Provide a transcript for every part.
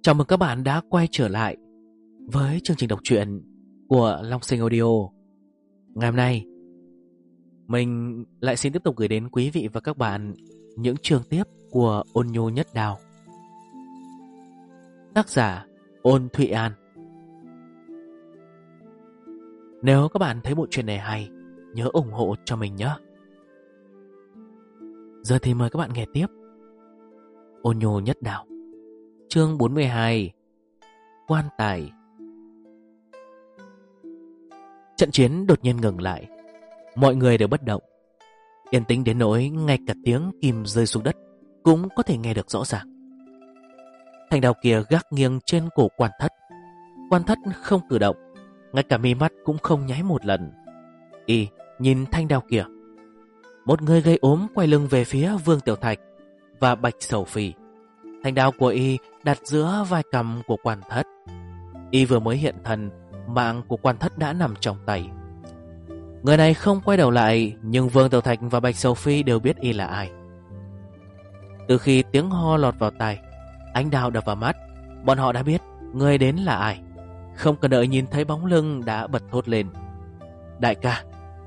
Chào mừng các bạn đã quay trở lại với chương trình đọc truyện của Long Sinh Audio. Ngày hôm nay, mình lại xin tiếp tục gửi đến quý vị và các bạn những chương tiếp của Ôn Nhu Nhất Đào. Tác giả Ôn Thụy An. Nếu các bạn thấy bộ truyện này hay, nhớ ủng hộ cho mình nhé. Giờ thì mời các bạn nghe tiếp Ôn Nhu Nhất Đào, chương 42, Quan tài. Trận chiến đột nhiên ngừng lại. Mọi người đều bất động, yên tĩnh đến nỗi ngay cả tiếng kim rơi xuống đất cũng có thể nghe được rõ ràng. Thanh đao kia gác nghiêng trên cổ Quan Thất. Quan Thất không cử động, ngay cả mi mắt cũng không nháy một lần. Y nhìn thanh đao kia. Một người gây ốm quay lưng về phía Vương Tiểu Thạch và Bạch Sầu Phi. Thanh đao của Y đặt giữa vai cằm của Quan Thất. Y vừa mới hiện thân, mạng của Quan Thất đã nằm trong tay. Người này không quay đầu lại, nhưng Vương Tiểu Thạch và Bạch Sầu Phi đều biết Y là ai. Từ khi tiếng ho lọt vào tai, ánh đao đập vào mắt, bọn họ đã biết người đến là ai. Không cần đợi nhìn thấy bóng lưng đã bật thốt lên: Đại ca!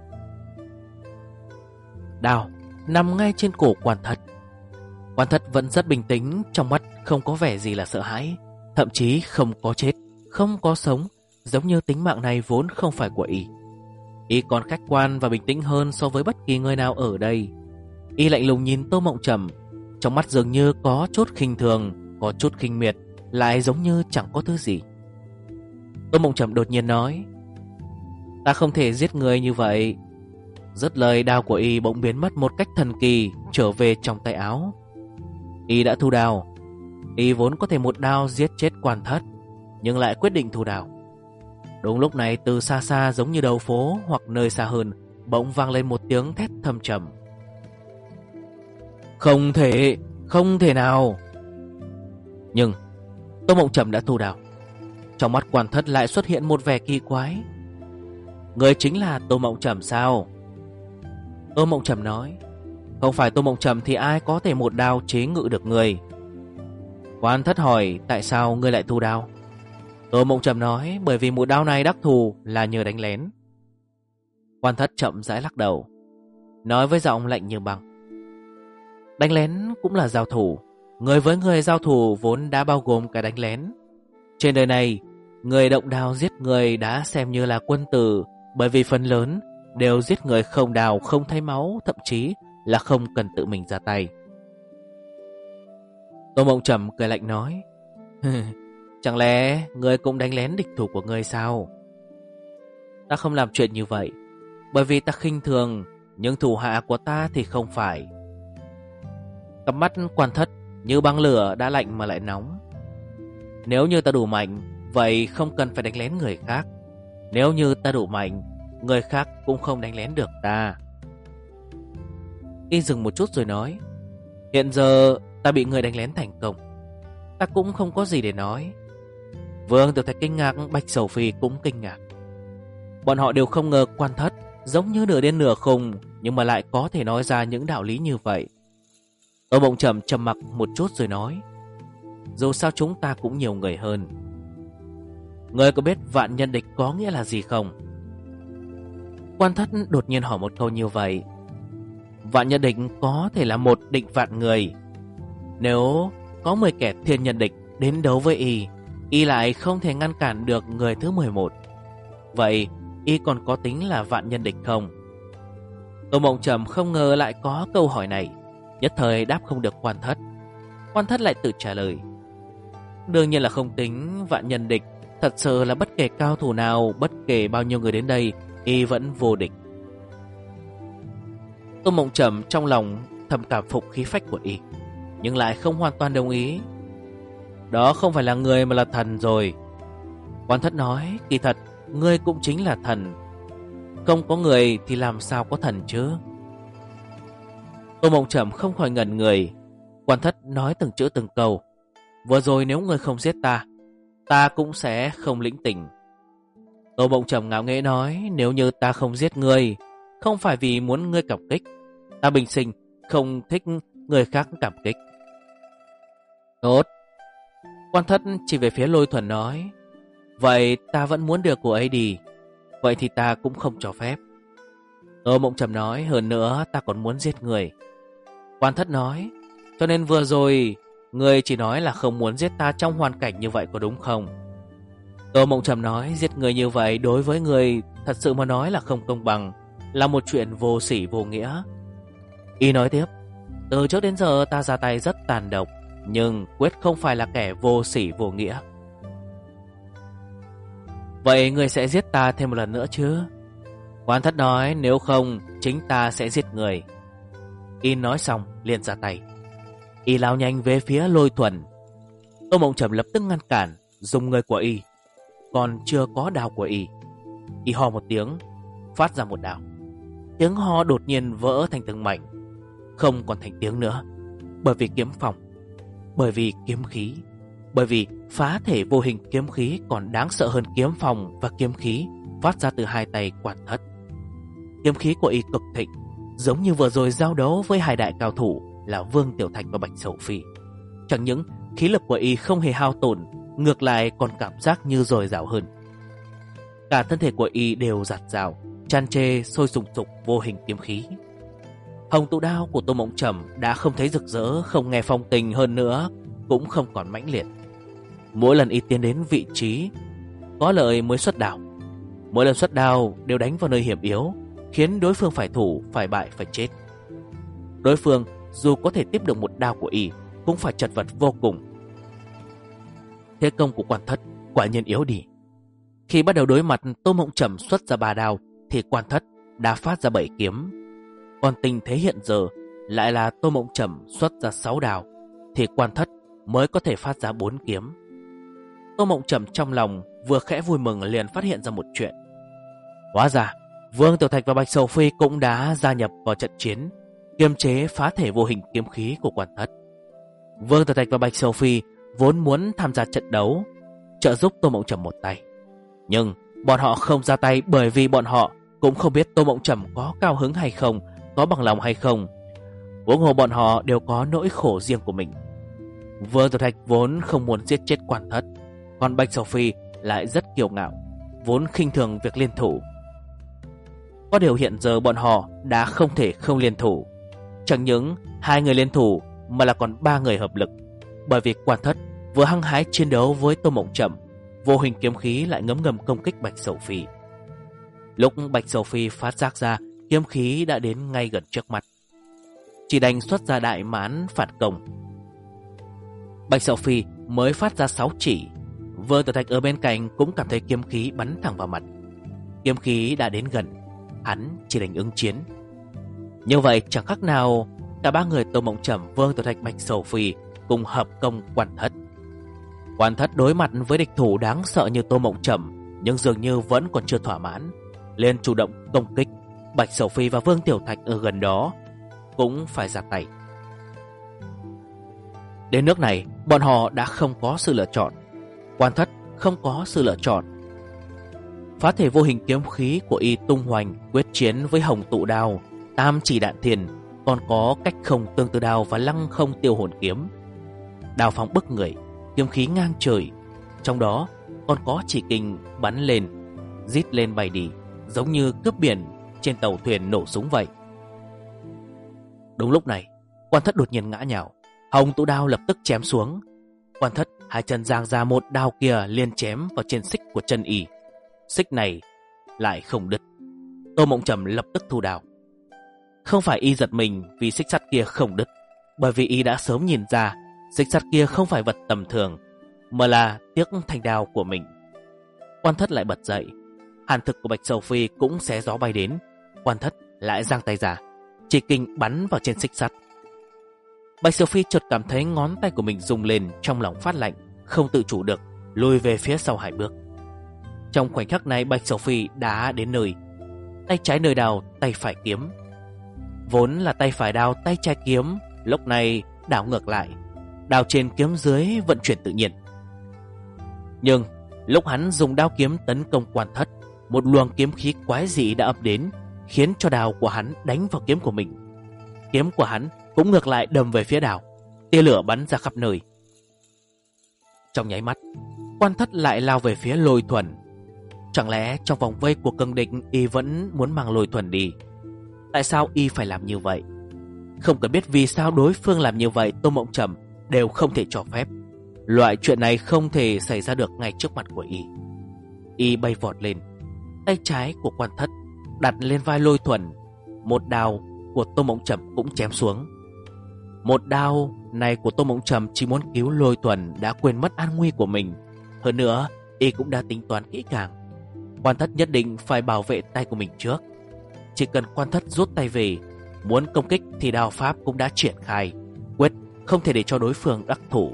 Đao nằm ngay trên cổ Quan Thất. Quan Thất vẫn rất bình tĩnh, trong mắt không có vẻ gì là sợ hãi, thậm chí không có chết, không có sống, giống như tính mạng này vốn không phải của Y. Y còn khách quan và bình tĩnh hơn so với bất kỳ người nào ở đây. Y lạnh lùng nhìn Tô Mộng Trầm, trong mắt dường như có chút khinh thường, có chút khinh miệt, lại giống như chẳng có thứ gì. Tô Mộng Trầm đột nhiên nói: Ta không thể giết người như vậy. Dứt lời, đao của Y bỗng biến mất một cách thần kỳ, trở về trong tay áo. Y đã thu đao. Y vốn có thể một đao giết chết Quan Thất, nhưng lại quyết định thu đao. Đúng lúc này, từ xa xa giống như đầu phố hoặc nơi xa hơn, bỗng vang lên một tiếng thét thâm trầm: Không thể, không thể nào! Nhưng Tô Mộng Trầm đã thu đao. Trong mắt Quan Thất lại xuất hiện một vẻ kỳ quái. Người chính là Tô Mộng Trầm sao? Tô Mộng Trầm nói: Không phải Tô Mộng Trầm thì ai có thể một đao chế ngự được người? Quan Thất hỏi: Tại sao ngươi lại thu đao? Tô Mộng Trầm nói: Bởi vì một đao này đắc thù là nhờ đánh lén. Quan Thất chậm rãi lắc đầu, nói với giọng lạnh như băng: Đánh lén cũng là giao thủ. Người với người giao thủ vốn đã bao gồm cả đánh lén. Trên đời này, người động đao giết người đã xem như là quân tử, bởi vì phần lớn đều giết người không đào, không thấy máu, thậm chí là không cần tự mình ra tay. Tô Mộng Trầm cười lạnh nói: Chẳng lẽ ngươi cũng đánh lén địch thủ của ngươi sao? Ta không làm chuyện như vậy, bởi vì ta khinh thường, nhưng thủ hạ của ta thì không phải. Cặp mắt Quan Thất như băng lửa, đã lạnh mà lại nóng. Nếu như ta đủ mạnh, vậy không cần phải đánh lén người khác. Nếu như ta đủ mạnh, người khác cũng không đánh lén được ta. Y dừng một chút rồi nói: Hiện giờ ta bị người đánh lén thành công, ta cũng không có gì để nói. Vương Tiểu Thạch kinh ngạc, Bạch Sầu Phi cũng kinh ngạc. Bọn họ đều không ngờ Quan Thất giống như nửa điên nửa khùng, nhưng mà lại có thể nói ra những đạo lý như vậy. Tô Mộng Trầm trầm mặc một chút rồi nói: Dù sao chúng ta cũng nhiều người hơn. Ngươi có biết vạn nhân địch có nghĩa là gì không? Quan Thất đột nhiên hỏi một câu như vậy. Vạn nhân địch có thể là một địch vạn người. Nếu có 10 kẻ thiên nhân địch đến đấu với Y lại không thể ngăn cản được người thứ 11. Vậy Y còn có tính là vạn nhân địch không? Tô Mộng Trầm không ngờ lại có câu hỏi này, nhất thời đáp không được Quan Thất. Quan Thất lại tự trả lời: Đương nhiên là không tính vạn nhân địch. Thật sự là bất kể cao thủ nào, bất kể bao nhiêu người đến đây, Y vẫn vô địch. Tô Mộng Trầm trong lòng thầm cảm phục khí phách của Y, nhưng lại không hoàn toàn đồng ý. Đó không phải là người mà là thần rồi. Quan Thất nói: Kỳ thật ngươi cũng chính là thần. Không có người thì làm sao có thần chứ? Tô Mộng Trầm không khỏi ngẩn người. Quan Thất nói từng chữ từng câu: Vừa rồi nếu ngươi không giết ta, ta cũng sẽ không lĩnh tỉnh. Tô Mộng Trầm ngạo nghễ nói: Nếu như ta không giết ngươi, không phải vì muốn ngươi cảm kích. Ta bình sinh không thích người khác cảm kích. Tốt. Quan Thất chỉ về phía Lôi Thuần nói: vậy ta vẫn muốn đưa cô ấy đi, vậy thì ta cũng không cho phép. Tô Mộng Trầm nói: hơn nữa ta còn muốn giết người. Quan Thất nói: cho nên vừa rồi người chỉ nói là không muốn giết ta trong hoàn cảnh như vậy có đúng không? Tô Mộng Trầm nói: giết người như vậy đối với người thật sự mà nói là không công bằng, là một chuyện vô sỉ vô nghĩa. Y nói tiếp: từ trước đến giờ ta ra tay rất tàn độc, nhưng quyết không phải là kẻ vô sỉ vô nghĩa. Vậy người sẽ giết ta thêm một lần nữa chứ? Quan Thất nói: nếu không chính ta sẽ giết người. Y nói xong liền ra tay. Y lao nhanh về phía Lôi Thuần. Tô Mộng Trầm lập tức ngăn cản, dùng người của Y. Còn chưa có đao của Y, Y ho một tiếng, phát ra một đao. Tiếng ho đột nhiên vỡ thành từng mảnh, không còn thành tiếng nữa. Bởi vì kiếm phong, bởi vì kiếm khí, bởi vì phá thể vô hình kiếm khí còn đáng sợ hơn kiếm phong và kiếm khí phát ra từ hai tay Quan Thất. Kiếm khí của Y cực thịnh, giống như vừa rồi giao đấu với hai đại cao thủ là Vương Tiểu Thạch và Bạch Sầu Phi. Chẳng những khí lực của Y không hề hao tổn, ngược lại còn cảm giác như dồi dào hơn. Cả thân thể của Y đều giạt rào, tràn trề sôi sùng sục vô hình kiếm khí. Hồng tụ đao của Tô Mộng Trầm đã không thấy rực rỡ, không nghe phong tình, hơn nữa cũng không còn mãnh liệt. Mỗi lần Y tiến đến vị trí có lợi mới xuất đao. Mỗi lần xuất đao đều đánh vào nơi hiểm yếu, khiến đối phương phải thủ, phải bại, phải chết. Đối phương dù có thể tiếp được một đao của Y cũng phải chật vật vô cùng. Thế công của Quan Thất quả nhiên yếu đi. Khi bắt đầu đối mặt Tô Mộng Trầm xuất ra 3 đao thì Quan Thất đã phát ra 7 kiếm. Còn tình thế hiện giờ lại là Tô Mộng Trầm xuất ra 6 đao thì Quan Thất mới có thể phát ra 4 kiếm. Tô Mộng Trầm trong lòng vừa khẽ vui mừng liền phát hiện ra một chuyện. Hóa ra Vương Tiểu Thạch và Bạch Sầu Phi cũng đã gia nhập vào trận chiến, kiềm chế phá thể vô hình kiếm khí của Quan Thất. Vương Tiểu Thạch và Bạch Sầu Phi vốn muốn tham gia trận đấu, trợ giúp Tô Mộng Trầm một tay. Nhưng bọn họ không ra tay bởi vì bọn họ cũng không biết Tô Mộng Trầm có cao hứng hay không, có bằng lòng hay không. Huống hồ bọn họ đều có nỗi khổ riêng của mình. Vương Tiểu Thạch vốn không muốn giết chết Quan Thất, còn Bạch Sầu Phi lại rất kiêu ngạo, vốn khinh thường việc liên thủ. Có điều hiện giờ bọn họ đã không thể không liên thủ. Chẳng những 2 người liên thủ mà là còn 3 người hợp lực. Bởi vì Quan Thất vừa hăng hái chiến đấu với Tô Mộng Trầm, vô hình kiếm khí lại ngấm ngầm công kích Bạch Sầu Phi. Lúc Bạch Sầu Phi phát giác ra kiếm khí đã đến ngay gần trước mặt, chỉ đành xuất ra đại mãn phản công. Bạch Sầu Phi mới phát ra 6 chỉ. Vương Tử Thạch ở bên cạnh cũng cảm thấy kiếm khí bắn thẳng vào mặt. Kiếm khí đã đến gần, hắn chỉ đành ứng chiến. Như vậy chẳng khác nào cả 3 người Tô Mộng Trầm, Vương Tử Thạch, Bạch Sầu Phi cùng hợp công Quan Thất. Quan Thất đối mặt với địch thủ đáng sợ như Tô Mộng Trầm, nhưng dường như vẫn còn chưa thỏa mãn, liền chủ động công kích. Bạch Sầu Phi và Vương Tiểu Thạch ở gần đó cũng phải ra tay. Đến nước này, bọn họ đã không có sự lựa chọn. Quan Thất không có sự lựa chọn. Phá thể vô hình kiếm khí của Y tung hoành quyết chiến với Hồng tụ đao, Tam chỉ đạn thiền, còn có cách không tương tự đao và lăng không tiêu hồn kiếm. Đao phóng bức người, kiếm khí ngang trời, trong đó còn có chỉ kình bắn lên, rít lên bay đi, giống như cướp biển trên tàu thuyền nổ súng vậy. Đúng lúc này, Quan Thất đột nhiên ngã nhào, Hồng tụ đao lập tức chém xuống. Quan Thất hai chân giang ra, một đao kia liền chém vào trên xích của chân Y. Xích này lại không đứt. Tô Mộng Trầm lập tức thu đao. Không phải Y giật mình vì xích sắt kia không đứt, bởi vì Y đã sớm nhìn ra xích sắt kia không phải vật tầm thường, mà là tiếc thanh đao của mình. Quan Thất lại bật dậy, hàn thực của Bạch Sầu Phi cũng xé gió bay đến. Quan Thất lại giang tay ra, chỉ kình bắn vào trên xích sắt. Bạch Sầu Phi chợt cảm thấy ngón tay của mình rung lên, trong lòng phát lạnh, không tự chủ được lùi về phía sau 2 bước. Trong khoảnh khắc này, Bạch Sầu Phi đã đến nơi, tay trái nơi đao, tay phải kiếm. Vốn là tay phải đao, tay trái kiếm, lúc này đảo ngược lại, đao trên kiếm dưới vận chuyển tự nhiên. Nhưng lúc hắn dùng đao kiếm tấn công Quan Thất, một luồng kiếm khí quái dị đã ập đến, khiến cho đao của hắn đánh vào kiếm của mình. Kiếm của hắn cũng ngược lại đâm về phía đao, tia lửa bắn ra khắp nơi. Trong nháy mắt, Quan Thất lại lao về phía Lôi Thuần. Chẳng lẽ trong vòng vây của cường địch y vẫn muốn mang Lôi Thuần đi? Tại sao y phải làm như vậy? Không cần biết vì sao đối phương làm như vậy, Tô Mộng Trầm đều không thể cho phép. Loại chuyện này không thể xảy ra được ngay trước mặt của y. Y bay vọt lên, tay trái của Quan Thất đặt lên vai Lôi Thuần. Một đao của Tô Mộng Trầm cũng chém xuống. Một đao này của Tô Mộng Trầm chỉ muốn cứu Lôi Thuần đã quên mất an nguy của mình. Hơn nữa, y cũng đã tính toán kỹ càng. Quan Thất nhất định phải bảo vệ tay của mình trước. Chỉ cần Quan Thất rút tay về, muốn công kích thì đao pháp cũng đã triển khai, quyết không thể để cho đối phương đắc thủ.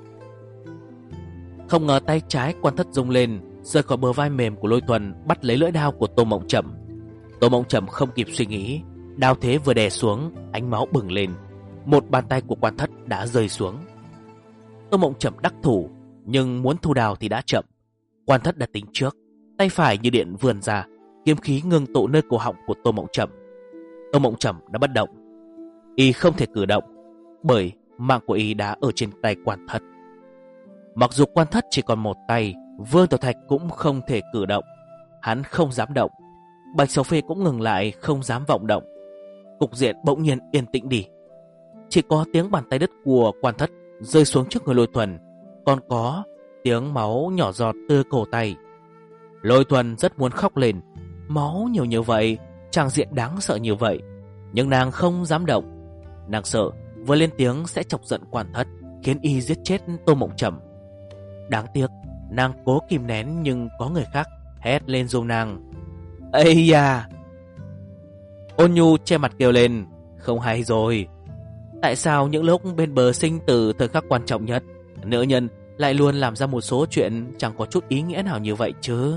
Không ngờ tay trái Quan Thất rung lên, rời khỏi bờ vai mềm của Lôi Thuần, bắt lấy lưỡi đao của Tô Mộng Trầm. Tô Mộng Trầm không kịp suy nghĩ, đao thế vừa đè xuống, ánh máu bừng lên. Một bàn tay của Quan Thất đã rơi xuống. Tô Mộng Trầm đắc thủ, nhưng muốn thu đao thì đã chậm. Quan Thất đã tính trước, tay phải như điện vươn ra, kiếm khí ngưng tụ nơi cổ họng của Tô Mộng Trầm. Tô Mộng Trầm đã bất động, y không thể cử động, bởi mạng của y đã ở trên tay Quan Thất. Mặc dù Quan Thất chỉ còn một tay, Vương Tiểu Thạch cũng không thể cử động. Hắn không dám động, Bạch Sầu Phi cũng ngừng lại, không dám vọng động. Cục diện bỗng nhiên yên tĩnh đi. Chỉ có tiếng bàn tay đứt của Quan Thất rơi xuống trước người Lôi Thuần, còn có tiếng máu nhỏ giọt từ cổ tay. Lôi Thuần rất muốn khóc lên. Máu nhiều như vậy, tràng diện đáng sợ như vậy, nhưng nàng không dám động. Nàng sợ vừa lên tiếng sẽ chọc giận Quan Thất, khiến y giết chết Tô Mộng Trầm. Đáng tiếc, nàng cố kìm nén, nhưng có người khác hét lên giùm nàng. Ây da! Ôn Nhu che mặt kêu lên. Không hay rồi. Tại sao những lúc bên bờ sinh tử thời khắc quan trọng nhất, nữ nhân lại luôn làm ra một số chuyện chẳng có chút ý nghĩa nào như vậy chứ?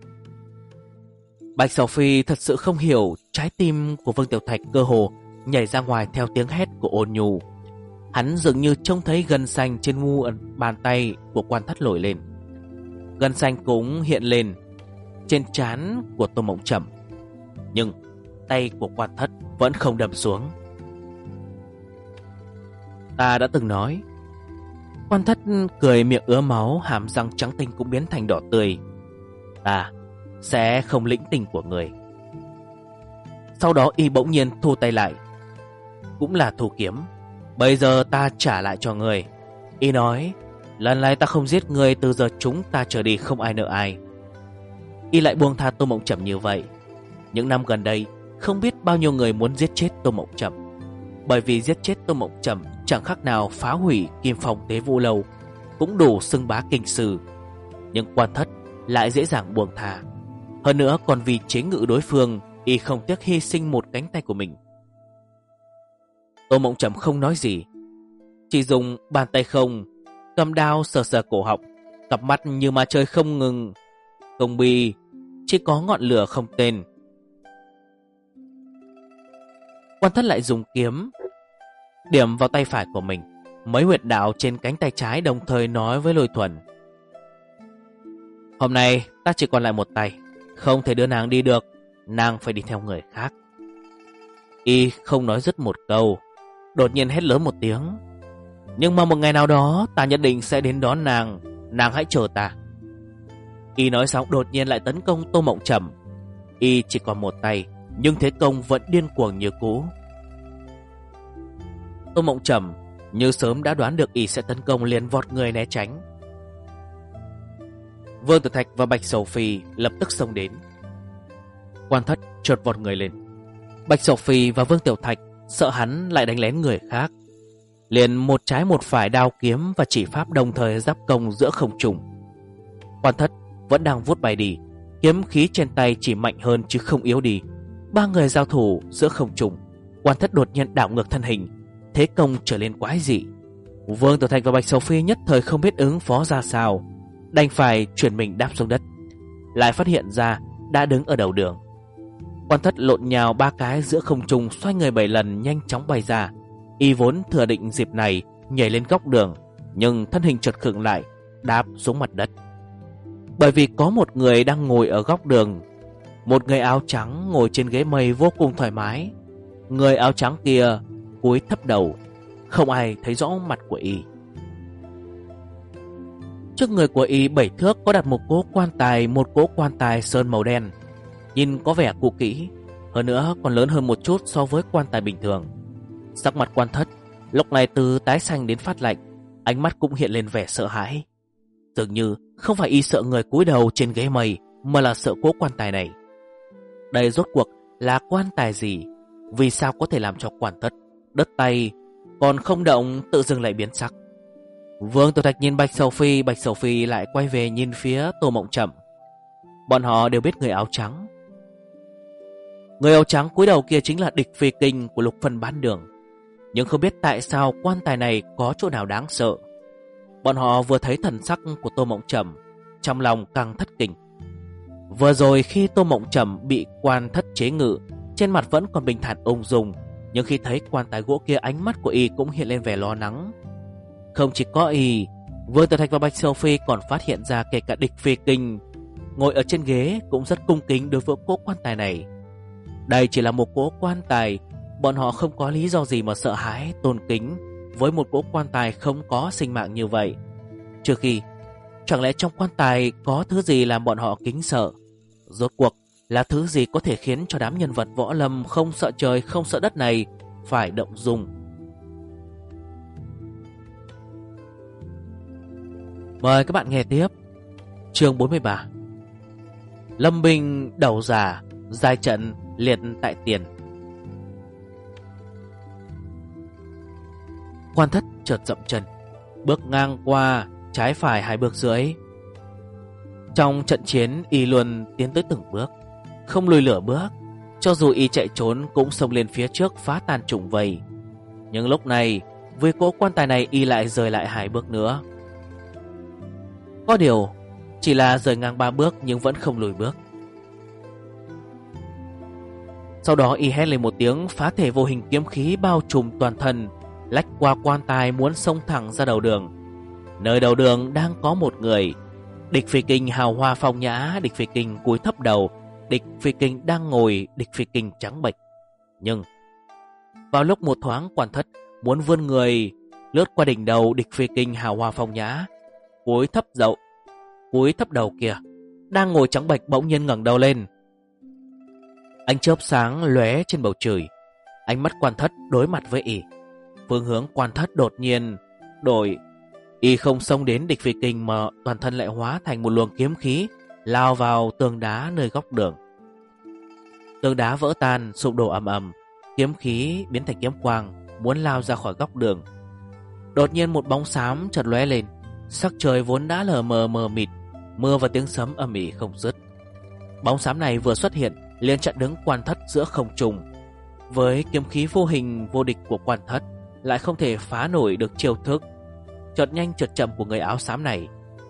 Bạch Sầu Phi thật sự không hiểu. Trái tim của Vương Tiểu Thạch cơ hồ nhảy ra ngoài theo tiếng hét của Ôn Nhu. Hắn dường như trông thấy gân xanh trên mu bàn tay của Quan Thất nổi lên. Gân xanh cũng hiện lên trên trán của Tô Mộng Trầm, nhưng tay của Quan Thất vẫn không đâm xuống. Ta đã từng nói. Quan Thất cười miệng ứa máu, hàm răng trắng tinh cũng biến thành đỏ tươi. Ta sẽ không lĩnh tình của người. Sau đó y bỗng nhiên thu tay lại, cũng là thu kiếm. Bây giờ ta trả lại cho người. Y nói, lần này ta không giết người, từ giờ chúng ta trở đi không ai nợ ai. Y lại buông tha Tô Mộng Trầm như vậy. Những năm gần đây, không biết bao nhiêu người muốn giết chết Tô Mộng Trầm, bởi vì giết chết Tô Mộng Trầm chẳng khác nào phá hủy Kim Phong Tế Vũ Lâu, cũng đủ xưng bá kinh sư. Nhưng Quan Thất lại dễ dàng buông tha. Hơn nữa còn vì chế ngự đối phương, y không tiếc hy sinh một cánh tay của mình. Tô Mộng Trầm không nói gì, chỉ dùng bàn tay không cầm đao sờ sờ cổ họng, cặp mắt như ma chơi không ngừng. Công bi chỉ có ngọn lửa không tên. Quan Thất lại dùng kiếm điểm vào tay phải của mình, mấy huyệt đạo trên cánh tay trái, đồng thời nói với Lôi Thuần. Hôm nay ta chỉ còn lại một tay, không thể đưa nàng đi được, nàng phải đi theo người khác. Y không nói dứt một câu, đột nhiên hét lớn một tiếng. Nhưng mà một ngày nào đó ta nhất định sẽ đến đón nàng, nàng hãy chờ ta. Y nói xong đột nhiên lại tấn công Tô Mộng Trầm. Y chỉ còn một tay, nhưng thế công vẫn điên cuồng như cũ. Tô Mộng Trầm như sớm đã đoán được y sẽ tấn công, liền vọt người né tránh. Vương Tử Thạch và Bạch Sầu Phi lập tức xông đến. Quan Thất chợt vọt người lên. Bạch Sầu Phi và Vương Tiểu Thạch sợ hắn lại đánh lén người khác, liền một trái một phải đao kiếm và chỉ pháp đồng thời giáp công giữa không trung. Quan Thất vẫn đang vuốt bay đi, kiếm khí trên tay chỉ mạnh hơn chứ không yếu đi. Ba người giao thủ giữa không trung, Quan Thất đột nhiên đảo ngược thân hình, thế công trở lên quái dị. Vương Tiểu Thạch và Bạch Sầu Phi nhất thời không biết ứng phó ra sao, đành phải chuyển mình đáp xuống đất, lại phát hiện ra đã đứng ở đầu đường. Quan Thất lộn nhào ba cái giữa không trung, xoay người 7 lần nhanh chóng bay ra. Y vốn thừa định dịp này nhảy lên góc đường, nhưng thân hình chợt khựng lại, đáp xuống mặt đất. Bởi vì có một người đang ngồi ở góc đường, một người áo trắng ngồi trên ghế mây vô cùng thoải mái. Người áo trắng kia cúi thấp đầu, không ai thấy rõ mặt của y. Trước người của y 7 thước có đặt một cỗ quan tài sơn màu đen, nhìn có vẻ cũ kỹ, hơn nữa còn lớn hơn một chút so với quan tài bình thường. Sắc mặt Quan Thất lúc này từ tái xanh đến phát lạnh, ánh mắt cũng hiện lên vẻ sợ hãi. Dường như không phải y sợ người cúi đầu trên ghế mây, mà là sợ cỗ quan tài này. Đây rốt cuộc là quan tài gì? Vì sao có thể làm cho Quan Thất đứt tay, còn không động tự dưng lại biến sắc? Vương Tiểu Thạch nhìn Bạch Sầu Phi lại quay về nhìn phía Tô Mộng Trầm. Bọn họ đều biết người áo trắng. Người áo trắng cúi đầu kia chính là địch phi kinh của Lục Phân Bán Đường. Nhưng không biết tại sao quan tài này có chỗ nào đáng sợ. Bọn họ vừa thấy thần sắc của Tô Mộng Trầm, trong lòng càng thất kinh. Vừa rồi khi Tô Mộng Trầm bị Quan Thất chế ngự, trên mặt vẫn còn bình thản ung dung, nhưng khi thấy quan tài gỗ kia, ánh mắt của y cũng hiện lên vẻ lo lắng. Không chỉ có y, Vương Tiểu Thạch và Bạch Sầu Phi còn phát hiện ra kể cả địch phi kinh ngồi ở trên ghế cũng rất cung kính đối với cỗ quan tài này. Đây chỉ là một cỗ quan tài, bọn họ không có lý do gì mà sợ hãi, tôn kính với một cỗ quan tài không có sinh mạng như vậy. Trừ khi, chẳng lẽ trong quan tài có thứ gì làm bọn họ kính sợ? Rốt cuộc là thứ gì có thể khiến cho đám nhân vật võ lâm không sợ trời không sợ đất này phải động dung? Mời các bạn nghe tiếp. Chương 43. Lâm binh đầu giả, giai trận liệt tại tiền. Quan Thất chợt dậm chân, bước ngang qua trái phải 2 bước rưỡi. Trong trận chiến y luôn tiến tới từng bước, không lùi lửa bước. Cho dù y chạy trốn cũng xông lên phía trước phá tan trùng vây. Nhưng lúc này với cỗ quan tài này y lại rời lại 2 bước nữa. Có điều chỉ là rời ngang 3 bước nhưng vẫn không lùi bước. Sau đó y hét lên một tiếng, phá thể vô hình kiếm khí bao trùm toàn thân, lách qua quan tài muốn xông thẳng ra đầu đường. Nơi đầu đường đang có một người. Địch phi kinh hào hoa phong nhã, địch phi kinh cúi thấp đầu, địch phi kinh đang ngồi, địch phi kinh trắng bệch. Nhưng vào lúc một thoáng Quan Thất muốn vươn người lướt qua đỉnh đầu địch phi kinh hào hoa phong nhã, cúi thấp đầu kia đang ngồi trắng bệch bỗng nhiên ngẩng đầu lên. Ánh chớp sáng lóe trên bầu trời, ánh mắt Quan Thất đối mặt với y. Phương hướng Quan Thất đột nhiên đổi, y không xông đến địch phi kinh mà toàn thân lại hóa thành một luồng kiếm khí lao vào tường đá nơi góc đường. Tường đá vỡ tan, sụp đổ ầm ầm, kiếm khí biến thành kiếm quang muốn lao ra khỏi góc đường. Đột nhiên một bóng xám chợt lóe lên, sắc trời vốn đã lờ mờ mờ mịt, mưa và tiếng sấm ầm ĩ không dứt. Bóng xám này vừa xuất hiện liền chặn đứng Quan Thất giữa không trung. Với kiếm khí vô hình vô địch của Quan Thất lại không thể phá nổi được chiêu thức chợt nhanh chợt chậm của người áo xám này.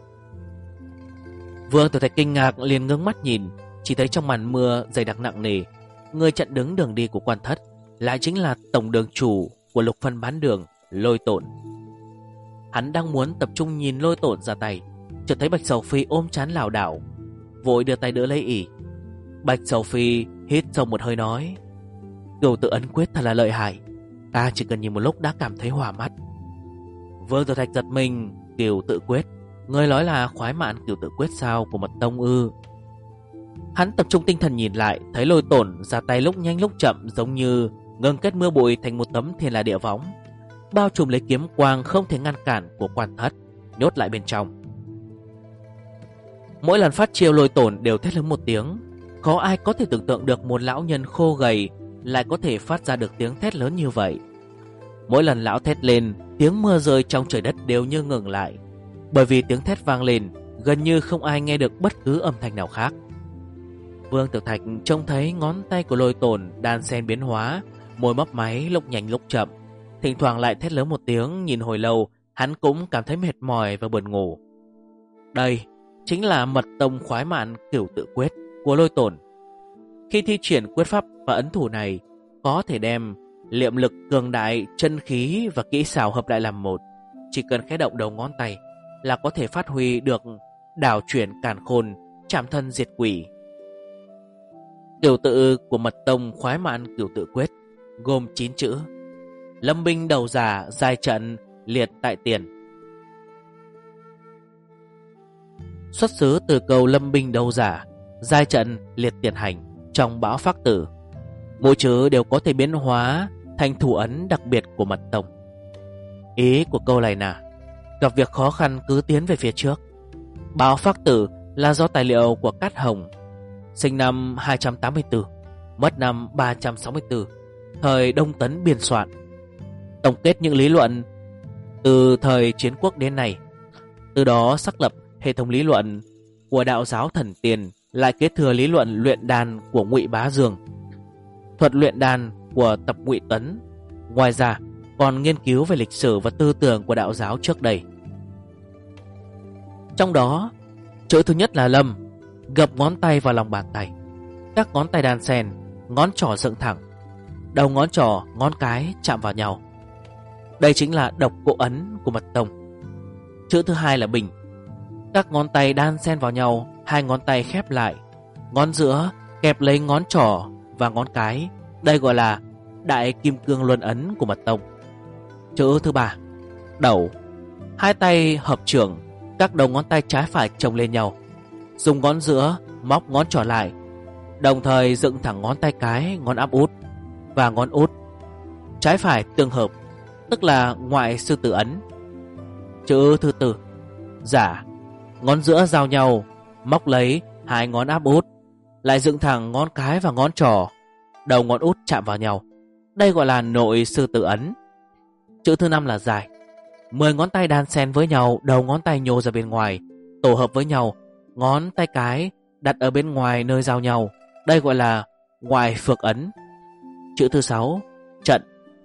Vương Tiểu Thạch kinh ngạc liền ngước mắt nhìn, chỉ thấy trong màn mưa dày đặc nặng nề, người chặn đứng đường đi của Quan Thất lại chính là tổng đường chủ của Lục Phân Bán Đường, Lôi Tổn. Hắn đang muốn tập trung nhìn Lôi Tổn ra tay, chợt thấy Bạch Sầu Phi ôm trán lảo đảo, vội đưa tay đỡ lấy ỉ. Bạch Sầu Phi hít sâu một hơi nói: Cửu tự ấn quyết thật là lợi hại, ta chỉ cần nhìn một lúc đã cảm thấy hòa mắt. Vương Tiểu Thạch giật mình: Cửu tự quyết? Ngươi nói là khoái mạn cửu tự quyết sao, của mật tông ư? Hắn tập trung tinh thần nhìn lại, thấy Lôi Tổn ra tay lúc nhanh lúc chậm, giống như ngưng kết mưa bụi thành một tấm thiên la địa võng, bao trùm lấy kiếm quang không thể ngăn cản của Quan Thất, nhốt lại bên trong. Mỗi lần phát chiêu Lôi Tổn đều thét lớn một tiếng. Có ai có thể tưởng tượng được một lão nhân khô gầy lại có thể phát ra được tiếng thét lớn như vậy? Mỗi lần lão thét lên, tiếng mưa rơi trong trời đất đều như ngừng lại, bởi vì tiếng thét vang lên gần như không ai nghe được bất cứ âm thanh nào khác. Vương Tiểu Thạch trông thấy ngón tay của Lôi Tổn đan xen biến hóa, môi mấp máy lúc nhanh lúc chậm, thỉnh thoảng lại thét lớn một tiếng. Nhìn hồi lâu, hắn cũng cảm thấy mệt mỏi và buồn ngủ. Đây chính là mật tông khoái mạn cửu tự quyết của Lôi Tổn. Khi thi triển quyết pháp và ấn thủ này, có thể đem liệm lực cường đại, chân khí và kỹ xảo hợp lại làm một. Chỉ cần khẽ động đầu ngón tay là có thể phát huy được đảo chuyển càn khôn, chạm thân diệt quỷ. Cửu tự của mật tông khoái mạn cửu tự quyết gồm 9 chữ: lâm binh đầu giả, giai trận liệt tại tiền. xuất xứ từ câu lâm binh đấu giả, giai trận liệt tiền hành trong Bão Phác Tử. Mỗi chữ đều có thể biến hóa thành thủ ấn đặc biệt của mật tông. Ý của câu này là gặp việc khó khăn cứ tiến về phía trước. Bão Phác Tử là do tài liệu của Cát Hồng, sinh năm 284, mất năm 364, thời Đông Tấn biên soạn. Tổng kết những lý luận từ thời Chiến Quốc đến nay, từ đó xác lập hệ thống lý luận của đạo giáo thần tiên, lại kế thừa lý luận luyện đan của Ngụy Bá Dương, thuật luyện đan của Tập Ngụy Tấn. Ngoài ra còn nghiên cứu về lịch sử và tư tưởng của đạo giáo trước đây. Trong đó, chữ thứ nhất là lâm, gập ngón tay vào lòng bàn tay, các ngón tay đan xen, ngón trỏ dựng thẳng, đầu ngón trỏ, ngón cái chạm vào nhau. Đây chính là độc cô ấn của mật tông. Chữ thứ hai là bình, các ngón tay đan xen vào nhau, hai ngón tay khép lại, ngón giữa kẹp lấy ngón trỏ và ngón cái. Đây gọi là đại kim cương luân ấn của mật tông. Chữ thứ ba, đẩu, hai tay hợp trưởng, các đầu ngón tay trái phải chồng lên nhau, dùng ngón giữa móc ngón trỏ lại, đồng thời dựng thẳng ngón tay cái, ngón áp út và ngón út trái phải tương hợp, tức là ngoại sư tử ấn. Chữ thứ tư, giả, ngón giữa giao nhau, móc lấy hai ngón áp út, lại dựng thẳng ngón cái và ngón trỏ, đầu ngón út chạm vào nhau. Đây gọi là nội sư tử ấn. Chữ thứ năm là dài, 10 ngón tay đan xen với nhau, đầu ngón tay nhô ra bên ngoài, tổ hợp với nhau, ngón tay cái đặt ở bên ngoài nơi giao nhau. Đây gọi là ngoại phược ấn. Chữ thứ sáu, trận,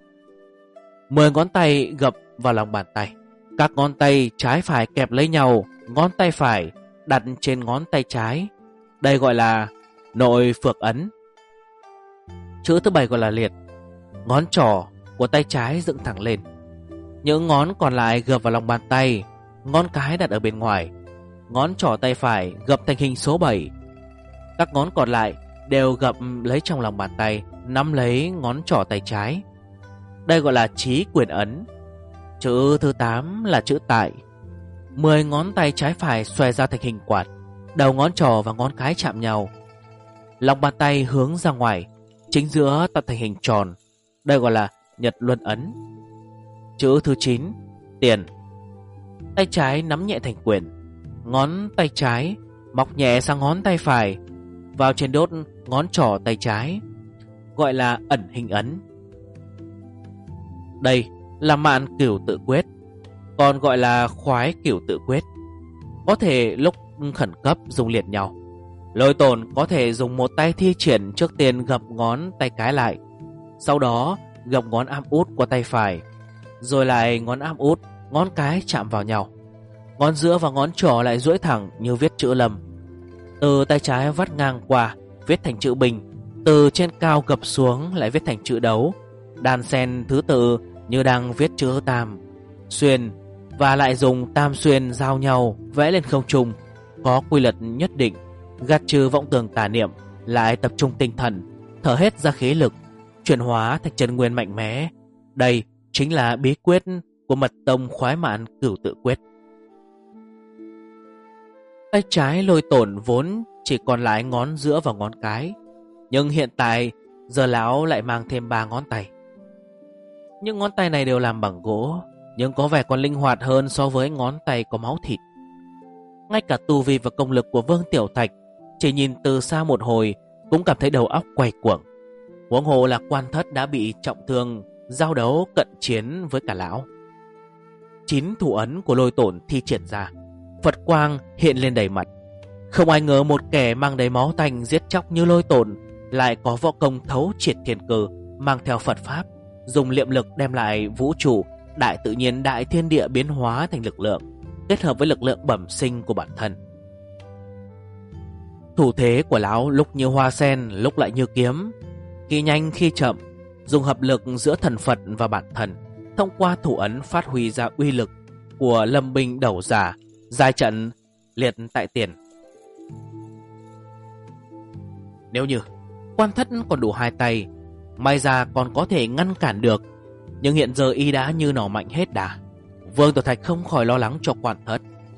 10 ngón tay gập vào lòng bàn tay, các ngón tay trái phải kẹp lấy nhau, ngón tay phải đặt trên ngón tay trái. Đây gọi là nội phược ấn. Chữ thứ bảy gọi là liệt, ngón trỏ của tay trái dựng thẳng lên, những ngón còn lại gập vào lòng bàn tay, ngón cái đặt ở bên ngoài, ngón trỏ tay phải gập thành hình số 7, các ngón còn lại đều gập lấy trong lòng bàn tay, nắm lấy ngón trỏ tay trái. Đây gọi là trí quyền ấn. Chữ thứ 8 là chữ tại, 10 ngón tay trái phải xòe ra thành hình quạt, đầu ngón trỏ và ngón cái chạm nhau, lòng bàn tay hướng ra ngoài, chính giữa tạo thành hình tròn. Đây gọi là nhật luân ấn. Chữ thứ 9, tiền, tay trái nắm nhẹ thành quyền, ngón tay trái mọc nhẹ sang ngón tay phải vào trên đốt ngón trỏ tay trái, gọi là ẩn hình ấn. Đây là mạn cửu tự quyết, còn gọi là khoái cửu tự quyết. Có thể lúc khẩn cấp dùng liệt nhau. Lôi Tồn có thể dùng một tay thi triển, trước tiên gập ngón tay cái lại, sau đó gập ngón áp út của tay phải, rồi lại ngón áp út, ngón cái chạm vào nhau, ngón giữa và ngón trỏ lại duỗi thẳng như viết chữ lâm. Từ tay trái vắt ngang qua viết thành chữ bình, từ trên cao gập xuống lại viết thành chữ đấu, đan xen thứ tự như đang viết chữ tam, xuyên, và lại dùng tam xuyên giao nhau vẽ lên không trung, có quy luật nhất định, gạt trừ vọng tưởng tà niệm, lại tập trung tinh thần, thở hết ra khí lực, chuyển hóa thành chân nguyên mạnh mẽ. Đây chính là bí quyết của mật tông khoái mạn cửu tự quyết. Tay trái Lôi Tổn vốn chỉ còn lại ngón giữa và ngón cái, nhưng hiện tại giờ lão lại mang thêm 3 ngón tay. Những ngón tay này đều làm bằng gỗ, nhưng có vẻ còn linh hoạt hơn so với ngón tay có máu thịt. Ngay cả tu vi và công lực của Vương Tiểu Thạch chỉ nhìn từ xa một hồi cũng cảm thấy đầu óc quay cuồng, huống hồ là Quan Thất đã bị trọng thương, giao đấu cận chiến với cả lão. 9 thủ ấn của Lôi Tổn thi triển ra, Phật quang hiện lên đầy mặt. Không ai ngờ một kẻ mang đầy máu tanh giết chóc như Lôi Tổn lại có võ công thấu triệt thiên cơ, mang theo Phật pháp, dùng niệm lực đem lại vũ trụ, đại tự nhiên, đại thiên địa biến hóa thành lực lượng, kết hợp với lực lượng bẩm sinh của bản thân. Thủ thế của lão lúc như hoa sen, lúc lại như kiếm, khi nhanh khi chậm, dùng hợp lực giữa thần Phật và bản thân, thông qua thủ ấn phát huy ra uy lực của lâm binh đẩu giả, giai trận liệt tại tiền. Nếu như Quan Thất còn đủ 2 tay, may ra còn có thể ngăn cản được, nhưng hiện giờ y đã như nỏ mạnh hết đà. Vương Tiểu Thạch không khỏi lo lắng cho Quan Thất.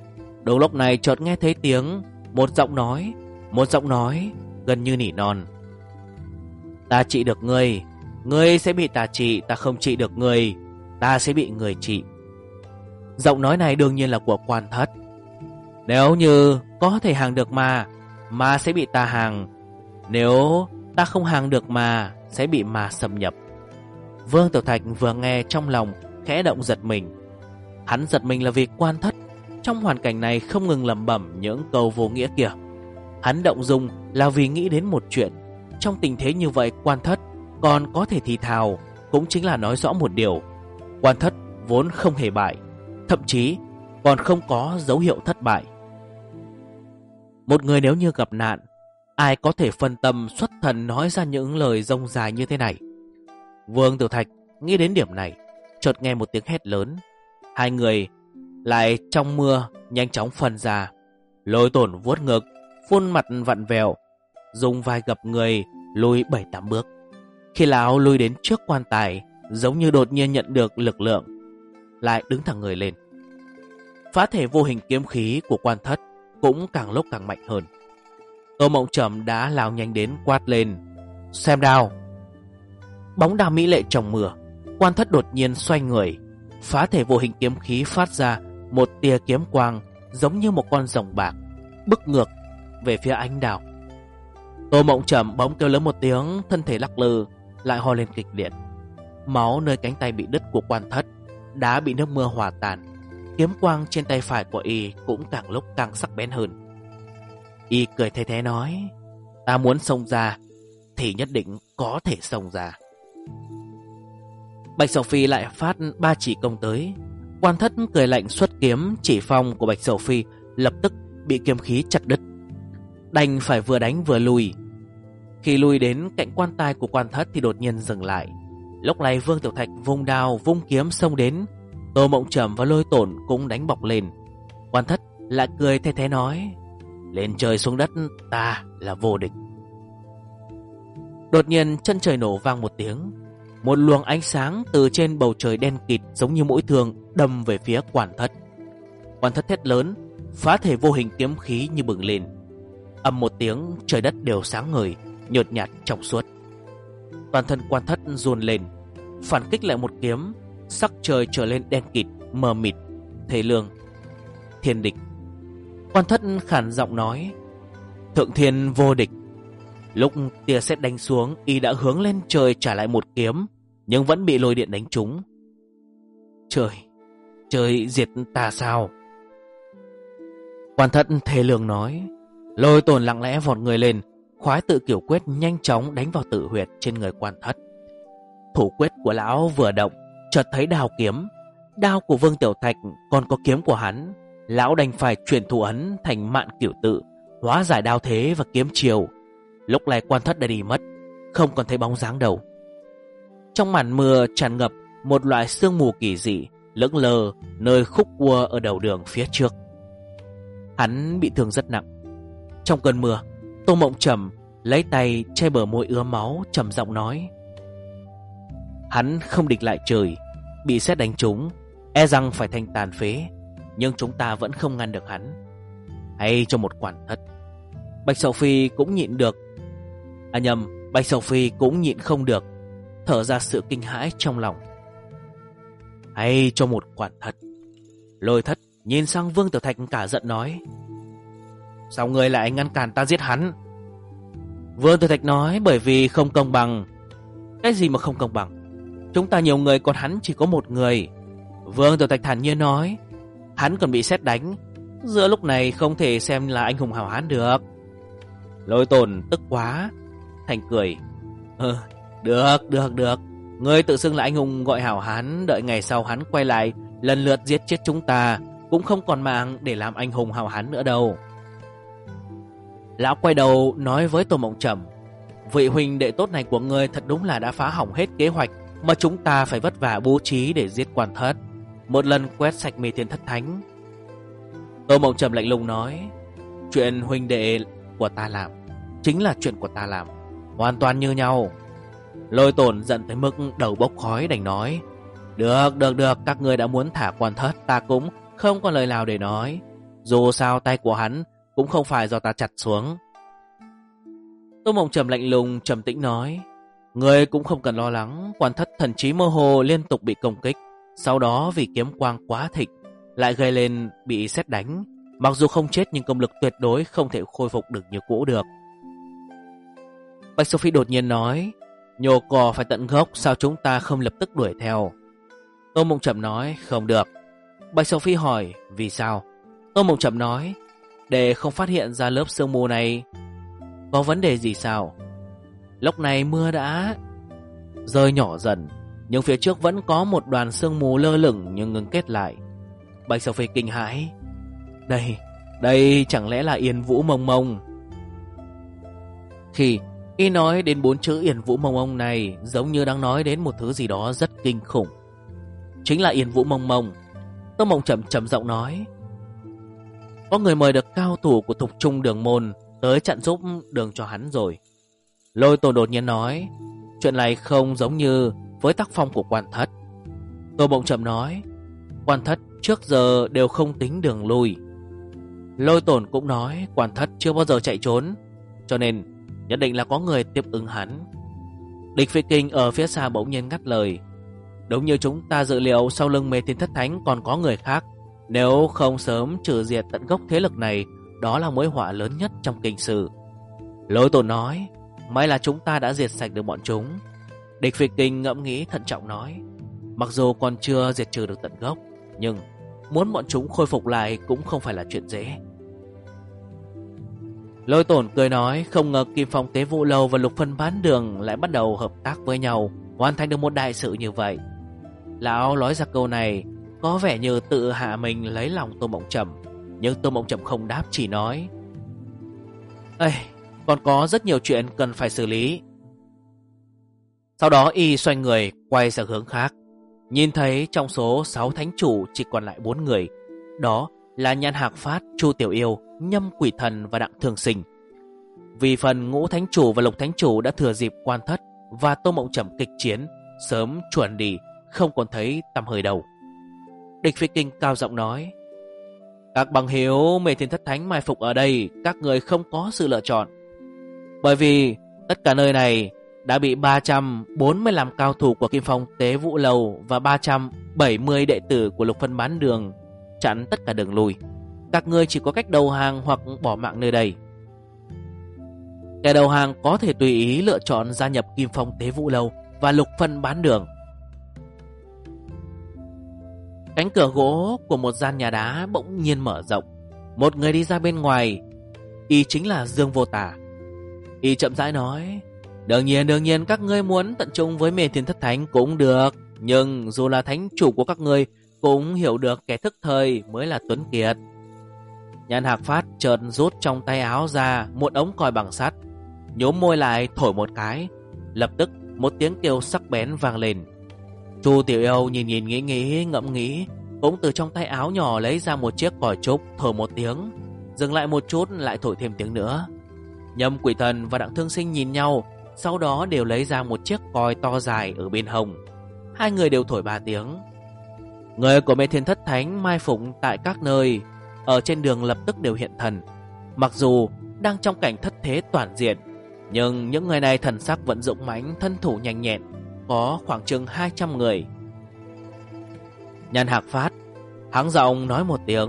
Đúng lúc này chợt nghe thấy tiếng một giọng nói gần như nỉ non. Ta trị được ngươi, ngươi sẽ bị ta trị. Ta không trị được ngươi, ta sẽ bị người trị. Giọng nói này đương nhiên là của Quan Thất. Nếu như có thể hàng được ma sẽ bị ta hàng. Nếu ta không hàng được ma, sẽ bị ma xâm nhập. Vương Tiểu Thạch vừa nghe trong lòng khẽ động giật mình. Hắn giật mình là vì Quan Thất trong hoàn cảnh này không ngừng lẩm bẩm những câu vô nghĩa kia. Hắn động dung là vì nghĩ đến một chuyện. Trong tình thế như vậy, Quan Thất còn có thể thì thào, cũng chính là nói rõ một điều: Quan Thất vốn không hề bại, thậm chí còn không có dấu hiệu thất bại. Một người nếu như gặp nạn, ai có thể phân tâm xuất thần nói ra những lời rông dài như thế này? Vương Tiểu Thạch nghĩ đến điểm này, chợt nghe một tiếng hét lớn. Hai người lại trong mưa nhanh chóng phân ra. Lôi Tổn vuốt ngực, khuôn mặt vặn vẹo, dùng vai gập người lùi 7-8 bước. Khi lão lùi đến trước quan tài, giống như đột nhiên nhận được lực lượng, lại đứng thẳng người lên. Phá thể vô hình kiếm khí của Quan Thất cũng càng lúc càng mạnh hơn. Tô Mộng Trầm đã lao nhanh đến quát lên: Xem đao! Bóng đao mỹ lệ trong mưa. Quan Thất đột nhiên xoay người, phá thể vô hình kiếm khí phát ra một tia kiếm quang giống như một con rồng bạc, bức ngược về phía ánh đao. Tô Mộng Trầm bỗng kêu lớn một tiếng, thân thể lắc lư, lại ho lên kịch liệt. Máu nơi cánh tay bị đứt của Quan Thất đã bị nước mưa hòa tan. Kiếm quang trên tay phải của y cũng càng lúc càng sắc bén hơn. Y cười the thé nói: Ta muốn xông ra thì nhất định có thể xông ra. Bạch Sầu Phi lại phát 3 chỉ công tới. Quan Thất cười lạnh xuất kiếm, chỉ phong của Bạch Sầu Phi lập tức bị kiếm khí chặt đứt, đành phải vừa đánh vừa lùi. Khi lùi đến cạnh quan tài của Quan Thất thì đột nhiên dừng lại. Lúc này Vương Tiểu Thạch vung đao vung kiếm xông đến. Tô Mộng Trầm và Lôi Tổn cũng đánh bọc lên. Quan Thất lại cười the thé nói: Lên trời xuống đất, ta là vô địch. Đột nhiên chân trời nổ vang một tiếng. Một luồng ánh sáng từ trên bầu trời đen kịt giống như mũi thương đâm về phía Quan Thất. Quan Thất thét lớn, phá thể vô hình kiếm khí như bừng lên. Ầm một tiếng, trời đất đều sáng ngời, nhợt nhạt trong suốt. Toàn thân Quan Thất run lên, phản kích lại một kiếm. Sắc trời trở lên đen kịt, mờ mịt, thê lương. Thiên địch. Quan Thất khàn giọng nói: Thượng thiên vô địch. Lúc tia sét đánh xuống, y đã hướng lên trời trả lại một kiếm, nhưng vẫn bị lôi điện đánh trúng. Trời diệt ta sao? Quan Thất thê lương nói. Lôi Tổn lặng lẽ vọt người lên, khoái tự kiểu quyết nhanh chóng đánh vào tự huyệt trên người Quan Thất. Thủ quyết của lão vừa động, chợt thấy đao kiếm. Đao của Vương Tiểu Thạch còn có kiếm của hắn. Lão đành phải chuyển thủ ấn thành Mạn Cửu Tự, hóa giải đao thế và kiếm chiều. Lúc này Quan Thất đã đi mất, không còn thấy bóng dáng đâu. Trong màn mưa tràn ngập một loại sương mù kỳ dị, lững lờ nơi khúc cua ở đầu đường phía trước. Hắn bị thương rất nặng. Trong cơn mưa, Tô Mộng Trầm lấy tay che bờ môi ứa máu, trầm giọng nói: Hắn không địch lại trời, bị sét đánh trúng, e rằng phải thành tàn phế, nhưng chúng ta vẫn không ngăn được hắn. Hay cho một Quan Thất. Bạch Sầu Phi cũng nhịn được. Bạch Sầu Phi cũng nhịn không được, thở ra sự kinh hãi trong lòng. Hay cho một Quan Thất. Lôi Thất nhìn sang Vương Tiểu Thạch cả giận nói: Sao ngươi lại ngăn cản ta giết hắn? Vương Tiểu Thạch nói: Bởi vì không công bằng. Cái gì mà không công bằng? Chúng ta nhiều người, còn hắn chỉ có một người. Vương Tiểu Thạch thản nhiên nói: Hắn còn bị sét đánh, giữa lúc này không thể xem là anh hùng hào hán được. Lôi Tổn tức quá, thành cười: Được. Ngươi tự xưng là anh hùng gọi hảo hán, đợi ngày sau hắn quay lại lần lượt giết chết chúng ta, cũng không còn mạng để làm anh hùng hào hán nữa đâu. Lão quay đầu nói với Tô Mộng Trầm: Vị huynh đệ tốt này của ngươi thật đúng là đã phá hỏng hết kế hoạch mà chúng ta phải vất vả bố trí để giết Quan Thất, một lần quét sạch mê thiên thất thánh. Tô Mộng Trầm lạnh lùng nói: Chuyện huynh đệ của ta làm chính là chuyện của ta làm, hoàn toàn như nhau. Lôi Tổn giận tới mức đầu bốc khói, đành nói: Được, các ngươi đã muốn thả Quan Thất, ta cũng không có lời nào để nói. Dù sao tay của hắn cũng không phải do ta chặt xuống. Tô Mộng Trầm lạnh lùng trầm tĩnh nói, ngươi cũng không cần lo lắng. Quan thất thần trí mơ hồ liên tục bị công kích, sau đó vì kiếm quang quá thịnh lại gây lên bị sét đánh. Mặc dù không chết nhưng công lực tuyệt đối không thể khôi phục được như cũ được. Bạch Sophie đột nhiên nói, nhổ cỏ phải tận gốc, sao chúng ta không lập tức đuổi theo? Tô Mộng Trầm nói, không được. Bạch Sophie hỏi, vì sao? Tô Mộng Trầm nói, để không phát hiện ra lớp sương mù này. Có vấn đề gì sao? Lúc này mưa đã rơi nhỏ dần, nhưng phía trước vẫn có một đoàn sương mù lơ lửng nhưng ngừng kết lại. Bạch Sophie kinh hãi, đây chẳng lẽ là Yên Vũ Mông Mông? Khi y nói đến 4 chữ Yên Vũ Mông Mông này, giống như đang nói đến một thứ gì đó rất kinh khủng. Chính là Yên Vũ Mông Mông. Tô Mộng Trầm trầm giọng nói, có người mời được cao thủ của Thục Trung Đường Môn tới chặn giúp đường cho hắn rồi. Lôi Tổ đột nhiên nói, chuyện này không giống như với tác phong của Quan thất. Tô Mộng Trầm nói, Quan thất trước giờ đều không tính đường lui. Lôi Tổn cũng nói, Quan thất chưa bao giờ chạy trốn, cho nên nhất định là có người tiếp ứng hắn. Địch Phi Kinh ở phía xa bỗng nhiên ngắt lời, đúng như chúng ta dự liệu, sau lưng Mê Thiên Thất Thánh còn có người khác. Nếu không sớm trừ diệt tận gốc thế lực này, đó là mối họa lớn nhất trong kinh sử. Lôi Tổn nói, may là chúng ta đã diệt sạch được bọn chúng. Địch Phi Kinh ngẫm nghĩ thận trọng nói, mặc dù còn chưa diệt trừ được tận gốc, nhưng muốn bọn chúng khôi phục lại cũng không phải là chuyện dễ. Lôi Tổn cười nói, không ngờ Kim Phong Tế Vũ Lâu và Lục Phân Bán Đường lại bắt đầu hợp tác với nhau, hoàn thành được một đại sự như vậy. Lão nói ra câu này có vẻ như tự hạ mình lấy lòng Tô Mộng Trầm, nhưng Tô Mộng Trầm không đáp, chỉ nói, còn có rất nhiều chuyện cần phải xử lý. Sau đó y xoay người quay sang hướng khác, nhìn thấy trong số 6 thánh chủ chỉ còn lại 4 người. Đó là Nhan Hạc Phát, Chu Tiểu Yêu, Nhâm Quỷ Thần và Đặng Thường Sinh. Vì phần Ngũ Thánh Chủ và Lục Thánh Chủ đã thừa dịp Quan thất và Tô Mộng Trầm kịch chiến, sớm chuẩn đi, không còn thấy tăm hơi đâu. Địch Phi Kinh cao giọng nói, các bằng hữu, Mê Thiên Thất Thánh mai phục ở đây, các người không có sự lựa chọn. Bởi vì tất cả nơi này đã bị 345 cao thủ của Kim Phong Tế Vũ Lâu và 370 đệ tử của Lục Phân Bán Đường chặn tất cả đường lui. Các ngươi chỉ có cách đầu hàng hoặc bỏ mạng nơi đây. Kẻ đầu hàng có thể tùy ý lựa chọn gia nhập Kim Phong Tế Vũ Lâu và Lục Phân Bán Đường. Cánh cửa gỗ của một gian nhà đá bỗng nhiên mở rộng. Một người đi ra bên ngoài, y chính là Dương Vô Tà. Y chậm rãi nói, đương nhiên các ngươi muốn tận trung với Mê Thiên Thất Thánh cũng được, nhưng dù là thánh chủ của các ngươi cũng hiểu được kẻ thức thời mới là tuấn kiệt. Nhan Hạc Phát chợt rút trong tay áo ra một ống còi bằng sắt, nhốm môi lại thổi một cái, lập tức một tiếng kêu sắc bén vang lên. Chu Tiểu Yêu nhìn ngẫm nghĩ, cũng từ trong tay áo nhỏ lấy ra một chiếc còi trúc, thổi một tiếng, dừng lại một chút lại thổi thêm tiếng nữa. Nhâm Quỷ Thần và Đặng Thương Sinh nhìn nhau, sau đó đều lấy ra một chiếc còi to dài ở bên hông. Hai người đều thổi 3 tiếng. Người của Mê Thiên Thất Thánh mai phục tại các nơi ở trên đường lập tức đều hiện thần. Mặc dù đang trong cảnh thất thế toàn diện, nhưng những người này thần sắc vẫn dũng mãnh, thân thủ nhanh nhẹn, có khoảng chừng 200 người. Nhan Hạc Phát hắng giọng nói một tiếng,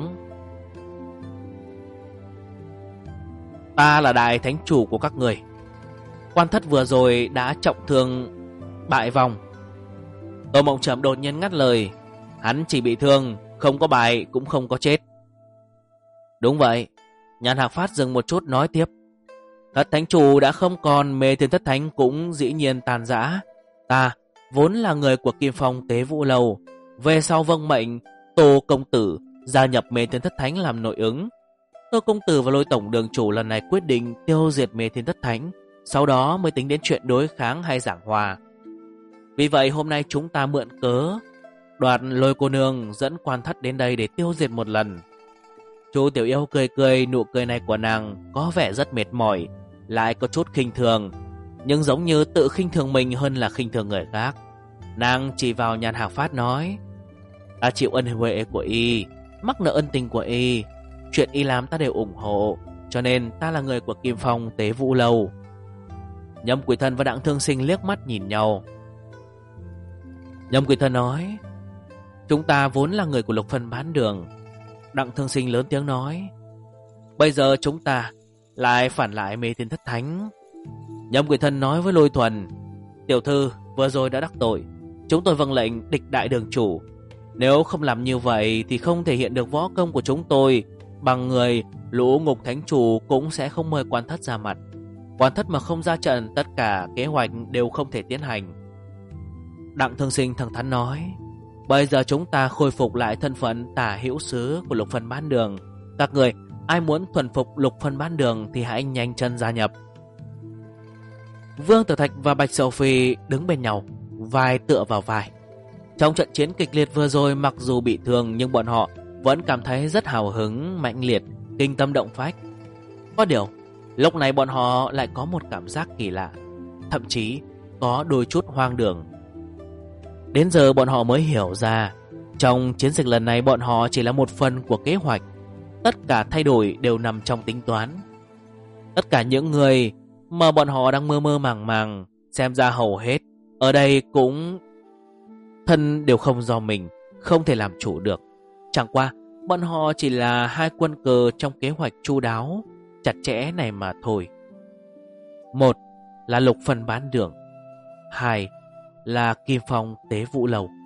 ta là đại thánh chủ của các người. Quan thất vừa rồi đã trọng thương bại vong. Tô Mộng Trầm đột nhiên ngắt lời, hắn chỉ bị thương, không có bại cũng không có chết. Đúng vậy. Nhan Hạc Phát dừng một chút nói tiếp, Thất thánh chủ đã không còn, Mê Thiên Thất Thánh cũng dĩ nhiên tàn rã. Ta vốn là người của Kim Phong Tế Vũ Lâu, về sau vâng mệnh Tô công tử gia nhập Mê Thiên Thất Thánh làm nội ứng. Tô công tử và Lôi tổng đường chủ lần này quyết định tiêu diệt Mê Thiên Thất Thánh, sau đó mới tính đến chuyện đối kháng hay giảng hòa. Vì vậy hôm nay chúng ta mượn cớ đoạt Lôi cô nương dẫn Quan thất đến đây để tiêu diệt một lần. Chu Tiểu Yêu cười, nụ cười này của nàng có vẻ rất mệt mỏi, lại có chút khinh thường, nhưng giống như tự khinh thường mình hơn là khinh thường người khác. Nàng chỉ vào Nhan Hạc Phát nói, ta chịu ân huệ của y, mắc nợ ân tình của y, chuyện y làm ta đều ủng hộ, cho nên ta là người của Kim Phong Tế Vũ Lâu. Nhâm Quỷ Thần và Đặng Thương Sinh liếc mắt nhìn nhau. Nhâm Quỷ Thần nói, chúng ta vốn là người của Lục Phân Bán Đường. Đặng Thương Sinh lớn tiếng nói, bây giờ chúng ta lại phản lại mê tín thất thánh. Nhâm Quỷ Thần nói với Lôi Thuần, tiểu thư vừa rồi đã đắc tội, chúng tôi vâng lệnh địch đại đường chủ. Nếu không làm như vậy thì không thể hiện được võ công của chúng tôi. Bằng người, lũ Ngục Thánh Chủ cũng sẽ không mời quan thất ra mặt. Quan thất mà không ra trận, tất cả kế hoạch đều không thể tiến hành. Đặng Thương Sinh thẳng thắn nói, bây giờ chúng ta khôi phục lại thân phận tả hữu sứ của Lục Phân Bán Đường. Các người ai muốn thuần phục Lục Phân Bán Đường thì hãy nhanh chân gia nhập. Vương Tử Thạch và Bạch Sầu Phi đứng bên nhau, vai tựa vào vai. Trong trận chiến kịch liệt vừa rồi, mặc dù bị thương nhưng bọn họ vẫn cảm thấy rất hào hứng, mãnh liệt, kinh tâm động phách. Có điều, lúc này bọn họ lại có một cảm giác kỳ lạ, thậm chí có đôi chút hoang đường. Đến giờ bọn họ mới hiểu ra, trong chiến dịch lần này bọn họ chỉ là một phần của kế hoạch. Tất cả thay đổi đều nằm trong tính toán. Tất cả những người mà bọn họ đang mơ mơ màng màng, xem ra hầu hết ở đây cũng thân đều không do mình, không thể làm chủ được. Chẳng qua bọn họ chỉ là hai quân cờ trong kế hoạch chu đáo, chặt chẽ này mà thôi. Một là Lục Phân Bán Đường, hai là Kim Phong Tế Vũ Lầu.